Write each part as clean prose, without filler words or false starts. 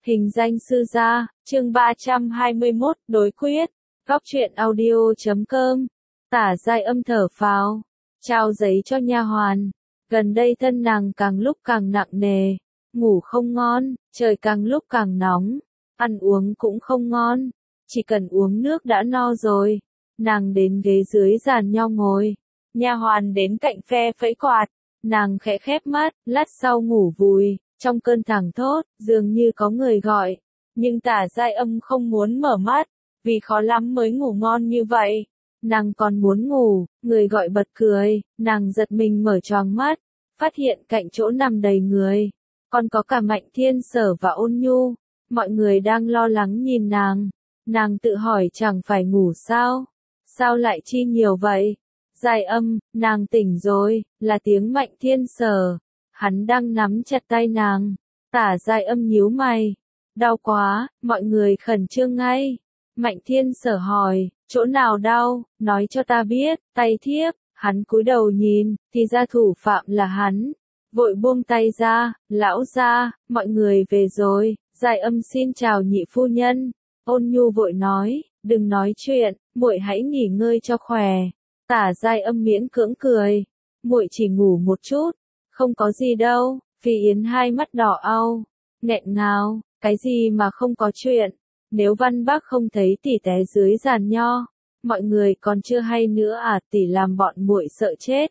Hình danh sư gia, chương 321, đối quyết. Góc truyện audio.com. Tả Giai Âm thở phào, trao giấy cho nha hoàn. Gần đây thân nàng càng lúc càng nặng nề, ngủ không ngon, trời càng lúc càng nóng, ăn uống cũng không ngon, chỉ cần uống nước đã no rồi. Nàng đến ghế dưới giàn nho ngồi, nha hoàn đến cạnh phe phẩy quạt, nàng khẽ khép mắt, lát sau ngủ vùi. Trong cơn thảng thốt, dường như có người gọi, nhưng Tả Giai Âm không muốn mở mắt, vì khó lắm mới ngủ ngon như vậy. Nàng còn muốn ngủ, người gọi bật cười, nàng giật mình mở choàng mắt, phát hiện cạnh chỗ nằm đầy người, còn có cả Mạnh Thiên Sở và Ôn Nhu. Mọi người đang lo lắng nhìn nàng tự hỏi chẳng phải ngủ sao? Sao lại chi nhiều vậy? Giai Âm, nàng tỉnh rồi, là tiếng Mạnh Thiên Sở. Hắn đang nắm chặt tay nàng. Tả Giai Âm nhíu mày. Đau quá, mọi người khẩn trương ngay. Mạnh Thiên Sở hỏi, chỗ nào đau, nói cho ta biết, tay thiếp. Hắn cúi đầu nhìn, thì ra thủ phạm là hắn. Vội buông tay ra, lão gia, mọi người về rồi. Giai Âm xin chào nhị phu nhân. Ôn Nhu vội nói, đừng nói chuyện, muội hãy nghỉ ngơi cho khỏe. Tả Giai Âm miễn cưỡng cười, muội chỉ ngủ một chút. Không có gì đâu. Phi Yến hai mắt đỏ au, nghẹn ngào, cái gì mà không có chuyện. Nếu Văn Bác không thấy tỷ té dưới giàn nho, mọi người còn chưa hay nữa à, tỷ làm bọn muội sợ chết.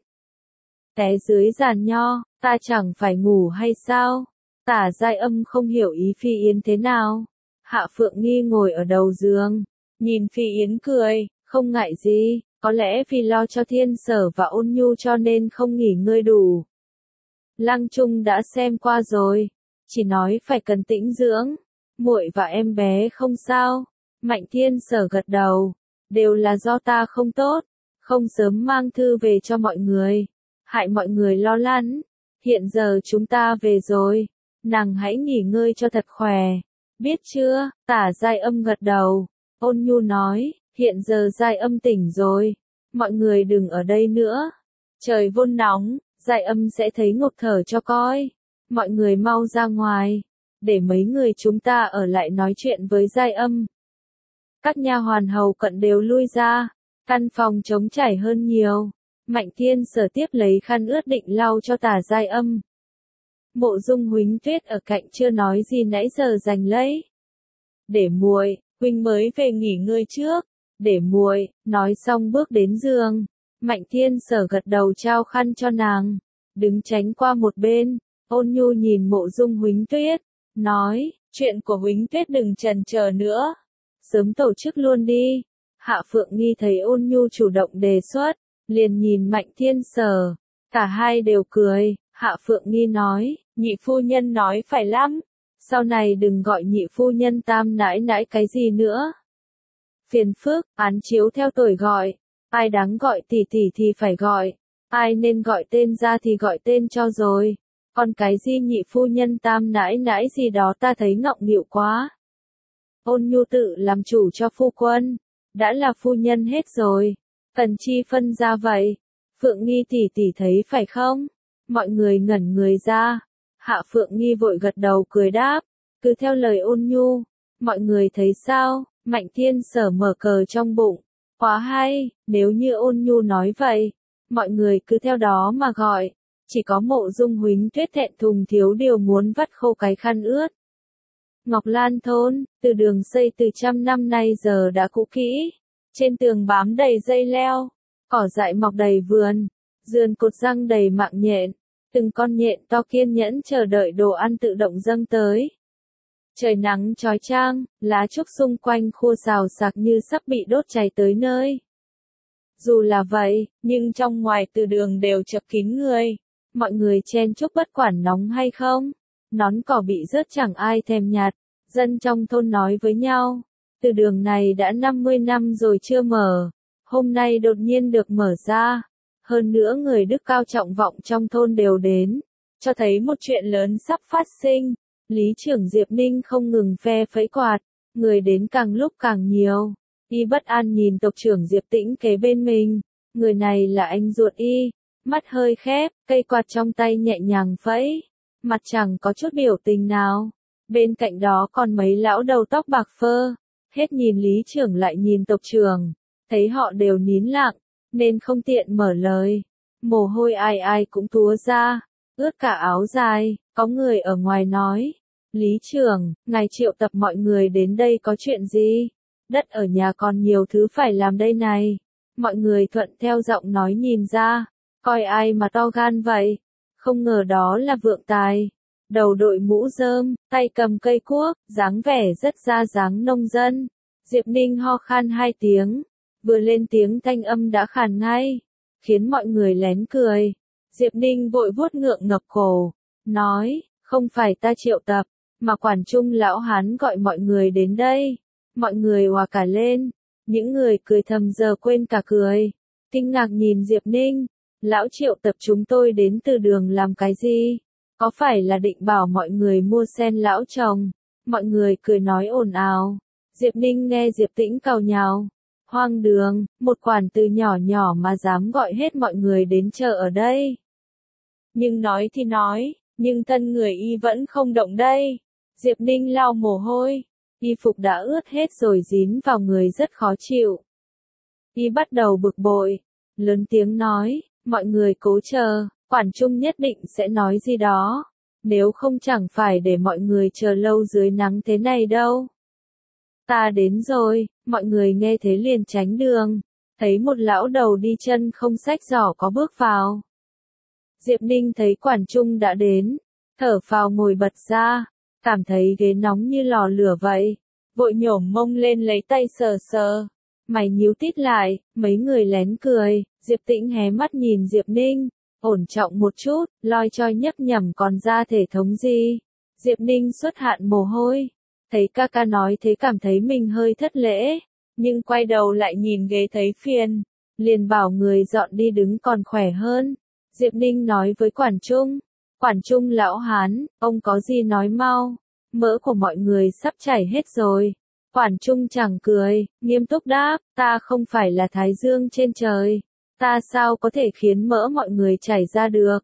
Té dưới giàn nho, ta chẳng phải ngủ hay sao? Tả Giai Âm không hiểu ý Phi Yến thế nào. Hạ Phượng Nghi ngồi ở đầu giường, nhìn Phi Yến cười, không ngại gì, có lẽ vì lo cho Thiên Sở và Ôn Nhu cho nên không nghỉ ngơi đủ. Lăng Trung đã xem qua rồi, chỉ nói phải cần tĩnh dưỡng, muội và em bé không sao. Mạnh Thiên Sở gật đầu, đều là do ta không tốt, không sớm mang thư về cho mọi người, hại mọi người lo lắng. Hiện giờ chúng ta về rồi, nàng hãy nghỉ ngơi cho thật khỏe, biết chưa? Tả Giai Âm gật đầu. Ôn Nhu nói, hiện giờ Giai Âm tỉnh rồi, mọi người đừng ở đây nữa, trời vốn nóng. Giai Âm sẽ thấy ngộp thở cho coi. Mọi người mau ra ngoài, để mấy người chúng ta ở lại nói chuyện với Giai Âm. Các nha hoàn hầu cận đều lui ra, căn phòng trống trải hơn nhiều. Mạnh Thiên Sở tiếp lấy khăn ướt định lau cho Tả Giai Âm. Mộ Dung Huỳnh Tuyết ở cạnh chưa nói gì nãy giờ giành lấy. Để muội, huynh mới về nghỉ ngơi trước. Để muội, nói xong bước đến giường. Mạnh Thiên Sở gật đầu trao khăn cho nàng, đứng tránh qua một bên. Ôn Nhu nhìn Mộ Dung Huỳnh Tuyết, nói, chuyện của Huỳnh Tuyết đừng chần chờ nữa, sớm tổ chức luôn đi. Hạ Phượng Nghi thấy Ôn Nhu chủ động đề xuất, liền nhìn Mạnh Thiên Sở, cả hai đều cười. Hạ Phượng Nghi nói, nhị phu nhân nói phải lắm, sau này đừng gọi nhị phu nhân tam nãi nãi cái gì nữa. Phiền phức, án chiếu theo tuổi gọi. Ai đáng gọi tỷ tỷ thì phải gọi, ai nên gọi tên ra thì gọi tên cho rồi. Còn cái gì nhị phu nhân tam nãi nãi gì đó ta thấy ngọng nghịu quá. Ôn Nhu tự làm chủ cho phu quân, đã là phu nhân hết rồi, cần chi phân ra vậy? Phượng Nghi tỷ tỷ thấy phải không? Mọi người ngẩn người ra. Hạ Phượng Nghi vội gật đầu cười đáp, cứ theo lời Ôn Nhu. Mọi người thấy sao? Mạnh Thiên Sở mở cờ trong bụng. Quá hay, nếu như Ôn Nhu nói vậy, mọi người cứ theo đó mà gọi. Chỉ có Mộ Dung Huỳnh Tuyết thẹn thùng thiếu điều muốn vắt khô cái khăn ướt. Ngọc Lan thôn, từ đường xây từ trăm năm nay giờ đã cũ kỹ. Trên tường bám đầy dây leo, cỏ dại mọc đầy vườn, giườn cột răng đầy mạng nhện. Từng con nhện to kiên nhẫn chờ đợi đồ ăn tự động dâng tới. Trời nắng chói chang, lá trúc xung quanh khô xào xạc như sắp bị đốt cháy tới nơi. Dù là vậy, nhưng trong ngoài từ đường đều chật kín người. Mọi người chen chúc bất quản nóng hay không. Nón cỏ bị rớt chẳng ai thèm nhặt. Dân trong thôn nói với nhau, từ đường này đã 50 năm rồi chưa mở. Hôm nay đột nhiên được mở ra. Hơn nữa người đức cao trọng vọng trong thôn đều đến, cho thấy một chuyện lớn sắp phát sinh. Lý trưởng Diệp Ninh không ngừng phe phẩy quạt, người đến càng lúc càng nhiều. Y bất an nhìn tộc trưởng Diệp Tĩnh kế bên mình, người này là anh ruột Y, mắt hơi khép, cây quạt trong tay nhẹ nhàng phẩy, mặt chẳng có chút biểu tình nào. Bên cạnh đó còn mấy lão đầu tóc bạc phơ, hết nhìn lý trưởng lại nhìn tộc trưởng, thấy họ đều nín lặng, nên không tiện mở lời. Mồ hôi ai ai cũng túa ra, ướt cả áo dài, có người ở ngoài nói. Lý trưởng, ngài triệu tập mọi người đến đây có chuyện gì? Đất ở nhà còn nhiều thứ phải làm đây này. Mọi người thuận theo giọng nói nhìn ra, coi ai mà to gan vậy. Không ngờ đó là Vượng Tài. Đầu đội mũ rơm, tay cầm cây cuốc, dáng vẻ rất ra dáng nông dân. Diệp Ninh ho khan 2 tiếng, vừa lên tiếng thanh âm đã khàn ngay, khiến mọi người lén cười. Diệp Ninh vội vuốt ngượng ngập cổ, nói, không phải ta triệu tập, mà quản trung lão hán gọi mọi người đến đây. Mọi người òa cả lên, những người cười thầm giờ quên cả cười, kinh ngạc nhìn Diệp Ninh. Lão triệu tập chúng tôi đến từ đường làm cái gì? Có phải là định bảo mọi người mua sen lão chồng? Mọi người cười nói ồn ào. Diệp Ninh nghe Diệp Tĩnh càu nhàu. Hoang đường, một quản từ nhỏ nhỏ mà dám gọi hết mọi người đến chờ ở đây. Nhưng nói thì nói, nhưng thân người y vẫn không động đây. Diệp Ninh lau mồ hôi, y phục đã ướt hết rồi dính vào người rất khó chịu. Y bắt đầu bực bội, lớn tiếng nói, mọi người cố chờ, quản trung nhất định sẽ nói gì đó. Nếu không chẳng phải để mọi người chờ lâu dưới nắng thế này đâu. Ta đến rồi, mọi người nghe thế liền tránh đường, thấy một lão đầu đi chân không xách giỏ có bước vào. Diệp Ninh thấy quản trung đã đến, thở phào ngồi bật ra, cảm thấy ghế nóng như lò lửa vậy, vội nhổm mông lên lấy tay sờ sờ, mày nhíu tít lại, mấy người lén cười, Diệp Tĩnh hé mắt nhìn Diệp Ninh, ổn trọng một chút, loi choi nhấp nhẩm còn ra thể thống gì. Diệp Ninh xuất hạn mồ hôi, thấy ca ca nói thế cảm thấy mình hơi thất lễ, nhưng quay đầu lại nhìn ghế thấy phiền, liền bảo người dọn đi đứng còn khỏe hơn. Diệp Ninh nói với quản trung lão hán, ông có gì nói mau, mỡ của mọi người sắp chảy hết rồi. Quản trung chẳng cười, nghiêm túc đáp, ta không phải là thái dương trên trời, ta sao có thể khiến mỡ mọi người chảy ra được.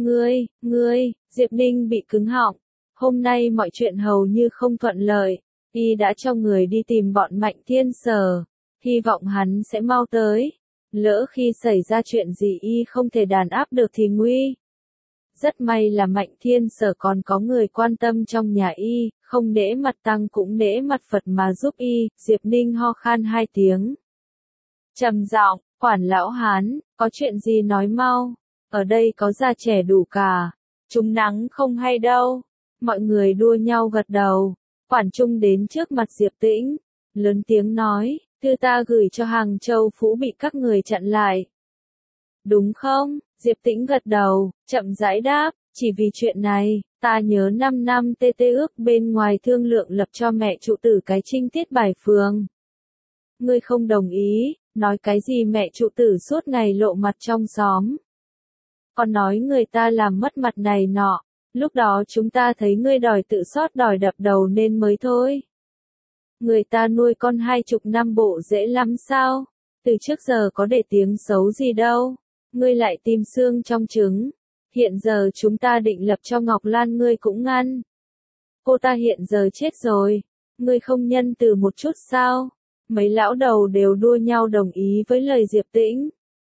Ngươi, Diệp Ninh bị cứng họng, hôm nay mọi chuyện hầu như không thuận lợi, y đã cho người đi tìm bọn Mạnh Thiên Sở, hy vọng hắn sẽ mau tới. Lỡ khi xảy ra chuyện gì y không thể đàn áp được thì nguy. Rất may là Mạnh Thiên Sở còn có người quan tâm trong nhà y, không nể mặt tăng cũng nể mặt Phật mà giúp y. Diệp Ninh ho khan 2 tiếng. Trầm giọng, quản lão hán, có chuyện gì nói mau, ở đây có già trẻ đủ cả, trúng nắng không hay đâu. Mọi người đua nhau gật đầu, quản trung đến trước mặt Diệp Tĩnh, lớn tiếng nói, thư ta gửi cho Hàng Châu Phủ bị các người chặn lại. Đúng không? Diệp Tĩnh gật đầu, chậm rãi đáp, chỉ vì chuyện này, ta nhớ 5 năm TT ước bên ngoài thương lượng lập cho mẹ trụ tử cái trinh tiết bài phường. Ngươi không đồng ý, nói cái gì mẹ trụ tử suốt ngày lộ mặt trong xóm. Còn nói người ta làm mất mặt này nọ, lúc đó chúng ta thấy ngươi đòi tự sót đòi đập đầu nên mới thôi. Người ta nuôi con 20 năm bộ dễ lắm sao, từ trước giờ có để tiếng xấu gì đâu. Ngươi lại tìm xương trong trứng. Hiện giờ chúng ta định lập cho Ngọc Lan ngươi cũng ngăn. Cô ta hiện giờ chết rồi. Ngươi không nhân từ một chút sao? Mấy lão đầu đều đua nhau đồng ý với lời Diệp Tĩnh.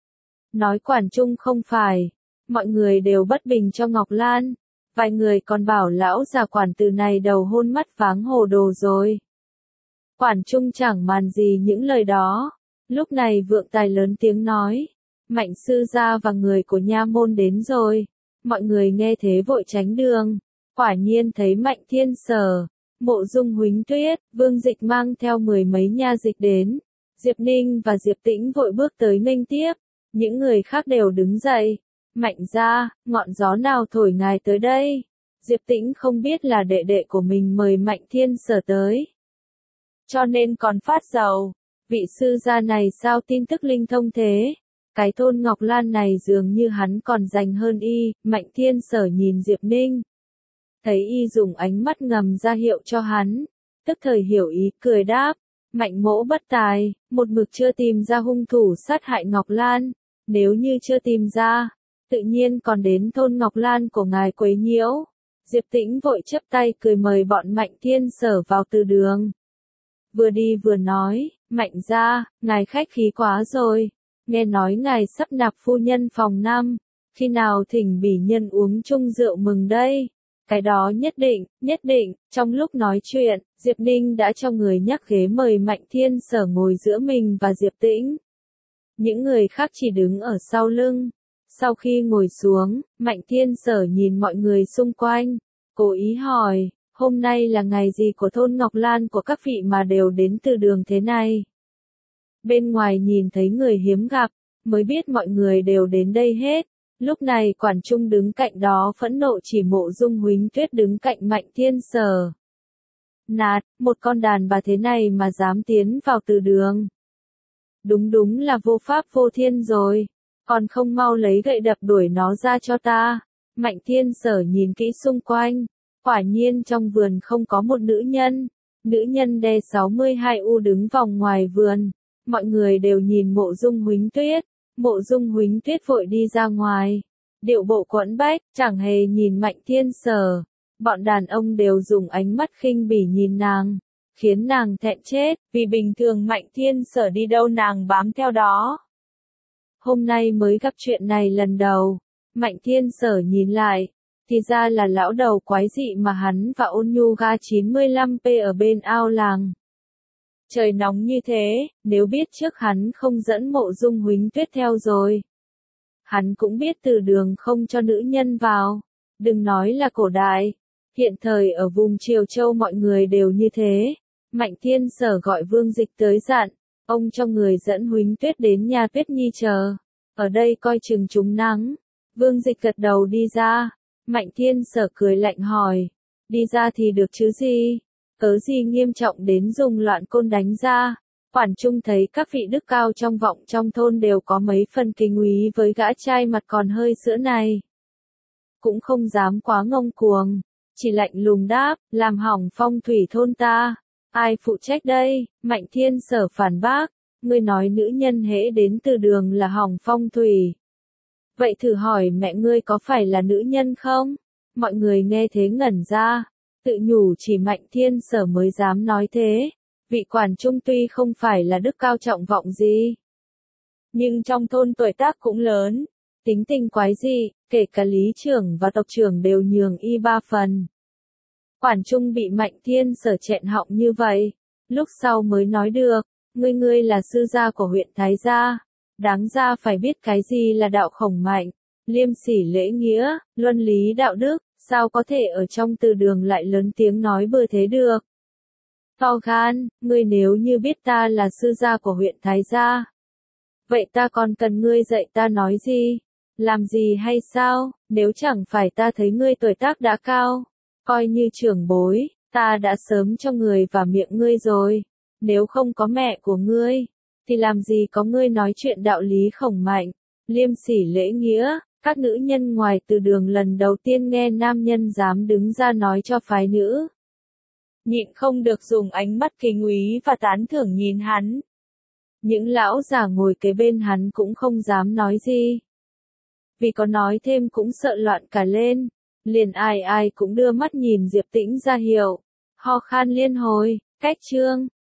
Nói quản trung không phải. Mọi người đều bất bình cho Ngọc Lan. Vài người còn bảo lão già quản từ này đầu hôn mắt váng hồ đồ rồi. Quản trung chẳng màn gì những lời đó. Lúc này Vượng Tài lớn tiếng nói. Mạnh sư gia và người của nha môn đến rồi. Mọi người nghe thế vội tránh đường. Quả nhiên thấy Mạnh Thiên Sở, Mộ Dung Huỳnh Tuyết, Vương Dịch mang theo 10 mấy nha dịch đến. Diệp Ninh và Diệp Tĩnh vội bước tới nghênh tiếp. Những người khác đều đứng dậy. Mạnh gia, ngọn gió nào thổi ngài tới đây? Diệp Tĩnh không biết là đệ đệ của mình mời Mạnh Thiên Sở tới. Cho nên còn phát sầu. Vị sư gia này sao tin tức linh thông thế? Cái thôn Ngọc Lan này dường như hắn còn dành hơn y. Mạnh Thiên Sở nhìn Diệp Ninh. Thấy y dùng ánh mắt ngầm ra hiệu cho hắn. Tức thời hiểu ý, cười đáp. Mạnh mỗ bất tài, một mực chưa tìm ra hung thủ sát hại Ngọc Lan. Nếu như chưa tìm ra, tự nhiên còn đến thôn Ngọc Lan của ngài quấy nhiễu. Diệp Tĩnh vội chắp tay cười mời bọn Mạnh Thiên Sở vào từ đường. Vừa đi vừa nói, Mạnh gia, ngài khách khí quá rồi. Nghe nói ngài sắp nạp phu nhân phòng 5, khi nào thỉnh bỉ nhân uống chung rượu mừng đây? Cái đó nhất định, trong lúc nói chuyện, Diệp Ninh đã cho người nhắc ghế mời Mạnh Thiên Sở ngồi giữa mình và Diệp Tĩnh. Những người khác chỉ đứng ở sau lưng. Sau khi ngồi xuống, Mạnh Thiên Sở nhìn mọi người xung quanh, cố ý hỏi, hôm nay là ngày gì của thôn Ngọc Lan của các vị mà đều đến từ đường thế này? Bên ngoài nhìn thấy người hiếm gặp, mới biết mọi người đều đến đây hết. Lúc này quản trung đứng cạnh đó phẫn nộ chỉ Mộ Dung Huỳnh Tuyết đứng cạnh Mạnh Thiên Sở. Nạt, một con đàn bà thế này mà dám tiến vào từ đường. Đúng là vô pháp vô thiên rồi, còn không mau lấy gậy đập đuổi nó ra cho ta. Mạnh Thiên Sở nhìn kỹ xung quanh, quả nhiên trong vườn không có một nữ nhân đe 62U đứng vòng ngoài vườn. Mọi người đều nhìn Mộ Dung Huỳnh Tuyết. Mộ Dung Huỳnh Tuyết vội đi ra ngoài, điệu bộ quẫn bách, chẳng hề nhìn Mạnh Thiên Sở. Bọn đàn ông đều dùng ánh mắt khinh bỉ nhìn nàng, khiến nàng thẹn chết, vì bình thường Mạnh Thiên Sở đi đâu nàng bám theo đó. Hôm nay mới gặp chuyện này lần đầu, Mạnh Thiên Sở nhìn lại, thì ra là lão đầu quái dị mà hắn và Ôn Nhu ga 95P ở bên ao làng. Trời nóng như thế, nếu biết trước hắn không dẫn Mộ Dung Huỳnh Tuyết theo rồi. Hắn cũng biết từ đường không cho nữ nhân vào, đừng nói là cổ đại, hiện thời ở vùng Triều Châu mọi người đều như thế. Mạnh Thiên Sở gọi Vương Dịch tới dặn, ông cho người dẫn Huỳnh Tuyết đến nhà Tuyết Nhi chờ, ở đây coi chừng chúng nắng. Vương Dịch gật đầu đi ra, Mạnh Thiên Sở cười lạnh hỏi, đi ra thì được chứ gì? Cớ gì nghiêm trọng đến dùng loạn côn đánh ra? Quản trung thấy các vị đức cao trong vọng trong thôn đều có mấy phần kính úy với gã trai mặt còn hơi sữa này. Cũng không dám quá ngông cuồng, chỉ lạnh lùng đáp, làm hỏng phong thủy thôn ta. Ai phụ trách đây? Mạnh Thiên Sở phản bác, ngươi nói nữ nhân hễ đến từ đường là hỏng phong thủy. Vậy thử hỏi mẹ ngươi có phải là nữ nhân không? Mọi người nghe thế ngẩn ra, tự nhủ chỉ Mạnh Thiên Sở mới dám nói thế. Vị quản trung tuy không phải là đức cao trọng vọng gì, nhưng trong thôn tuổi tác cũng lớn, tính tình quái dị, kể cả lý trưởng và tộc trưởng đều nhường y 3 phần. Quản trung bị Mạnh Thiên Sở chẹn họng như vậy, lúc sau mới nói được, ngươi là sư gia của huyện Thái Gia, đáng ra phải biết cái gì là đạo khổng mạnh, liêm sỉ lễ nghĩa, luân lý đạo đức, sao có thể ở trong từ đường lại lớn tiếng nói bừa thế được. To gan, ngươi nếu như biết ta là sư gia của huyện Thái Gia, vậy ta còn cần ngươi dạy ta nói gì, làm gì hay sao? Nếu chẳng phải ta thấy ngươi tuổi tác đã cao, coi như trưởng bối, ta đã sớm cho người vào miệng ngươi rồi. Nếu không có mẹ của ngươi, thì làm gì có ngươi nói chuyện đạo lý khổng mạnh, liêm sỉ lễ nghĩa. Các nữ nhân ngoài từ đường lần đầu tiên nghe nam nhân dám đứng ra nói cho phái nữ, nhịn không được dùng ánh mắt kính úy và tán thưởng nhìn hắn. Những lão già ngồi kế bên hắn cũng không dám nói gì, vì có nói thêm cũng sợ loạn cả lên. Liền ai cũng đưa mắt nhìn Diệp Tĩnh ra hiệu, ho khan liên hồi, cách chương.